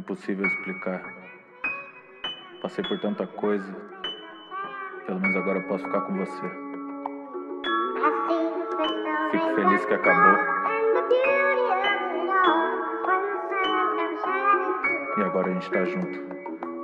Impossível explicar. Passei por tanta coisa. Pelo menos agora eu posso ficar com você. Fico feliz que acabou. E agora a gente tá junto.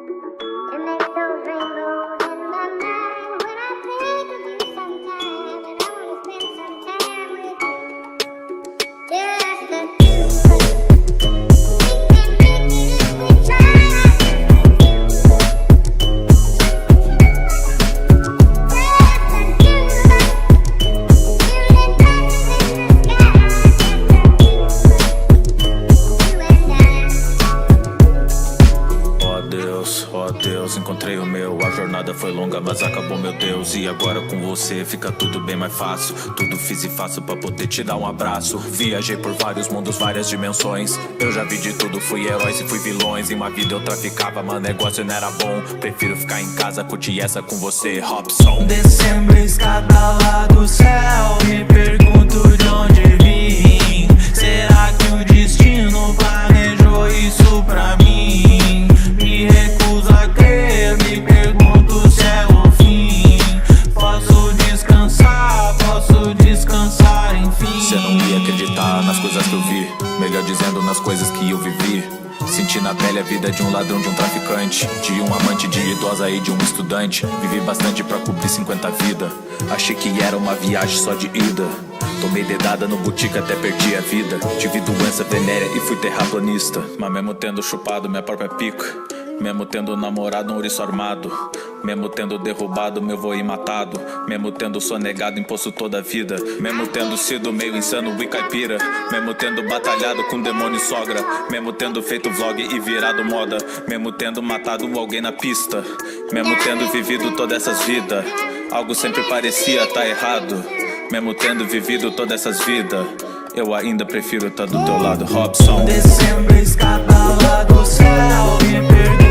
Oh Deus, encontrei o meu. A jornada foi longa, mas acabou, meu Deus. E agora com você fica tudo bem mais fácil. Tudo fiz e faço pra poder te dar um abraço. Viajei por vários mundos, várias dimensões. Eu já vi de tudo, fui heróis e fui vilões. Em uma vida eu traficava, mas negócio não era bom. Prefiro ficar em casa, curtir essa com você, Robson. Descendo a escada lá do céu, me pergunto de onde vim. Será que o destino planejou isso pra mim? Me recuso a crer, me pergunto se é o fim. Posso descansar, enfim. Cê não ia acreditar nas coisas que eu vi, melhor dizendo, nas coisas que eu vivi. Senti na pele a vida de um ladrão, de um traficante, de um amante, de idosa e de um estudante. Vivi bastante pra cobrir 50 vidas. Achei que era uma viagem só de ida. Tomei dedada no boutique até perdi a vida. Tive doença venérea e fui terraplanista. Mas mesmo tendo chupado minha própria pica, mesmo tendo namorado um ouriço armado, mesmo tendo derrubado meu vô e matado, mesmo tendo sonegado imposto toda a vida, mesmo tendo sido meio insano e caipira, mesmo tendo batalhado com demônio e sogra, mesmo tendo feito vlog e virado moda, mesmo tendo matado alguém na pista, mesmo tendo vivido todas essas vidas, algo sempre parecia tá errado. Mesmo tendo vivido todas essas vidas, eu ainda prefiro tá do teu lado, Robson. Descendo a escada lá do céu, me pergunto